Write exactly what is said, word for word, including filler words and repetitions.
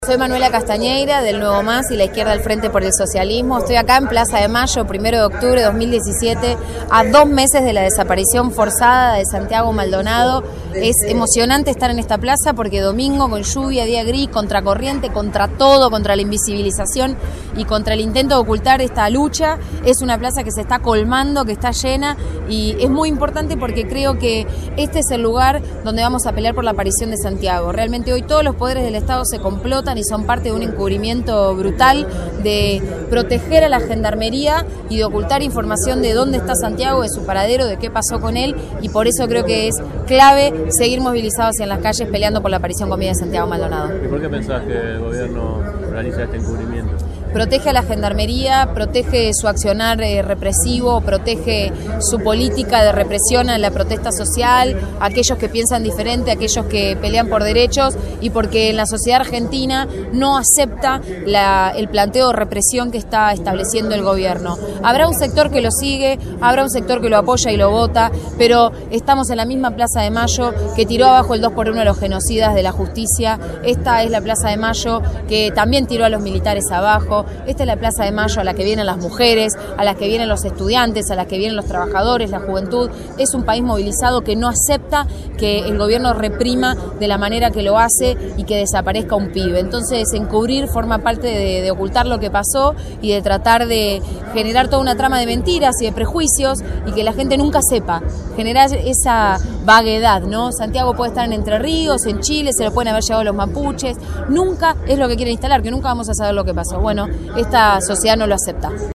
Soy Manuela Castañeira, del Nuevo Más y la Izquierda al Frente por el Socialismo. Estoy acá en Plaza de Mayo, primero de octubre de dos mil diecisiete, a dos meses de la desaparición forzada de Santiago Maldonado. Es emocionante estar en esta plaza porque domingo, con lluvia, día gris, contracorriente, contra todo, contra la invisibilización y contra el intento de ocultar esta lucha. Es una plaza que se está colmando, que está llena, y es muy importante porque creo que este es el lugar donde vamos a pelear por la aparición de Santiago. Realmente hoy todos los poderes del Estado se complotan y son parte de un encubrimiento brutal de proteger a la gendarmería y de ocultar información de dónde está Santiago, de su paradero, de qué pasó con él, y por eso creo que es clave seguir movilizados en las calles peleando por la aparición con vida de Santiago Maldonado. ¿Y por qué pensás que el gobierno realiza este encubrimiento? Protege a la gendarmería, protege su accionar eh, represivo, protege su política de represión a la protesta social, a aquellos que piensan diferente, a aquellos que pelean por derechos, y porque en la sociedad argentina no acepta la, el planteo de represión que está estableciendo el gobierno. Habrá un sector que lo sigue, habrá un sector que lo apoya y lo vota, pero estamos en la misma Plaza de Mayo que tiró abajo el dos por uno a los genocidas de la justicia. Esta es la Plaza de Mayo que también tiró a los militares abajo. Esta es la Plaza de Mayo a la que vienen las mujeres, a la que vienen los estudiantes, a la que vienen los trabajadores, la juventud. Es un país movilizado que no acepta que el gobierno reprima de la manera que lo hace y que desaparezca un pibe. Entonces, encubrir forma parte de, de ocultar lo que pasó y de tratar de generar toda una trama de mentiras y de prejuicios y que la gente nunca sepa. Generar esa vaguedad, ¿no? Santiago puede estar en Entre Ríos, en Chile, se lo pueden haber llevado los mapuches. Nunca es lo que quieren instalar, que nunca vamos a saber lo que pasó. Bueno, esta sociedad no lo acepta.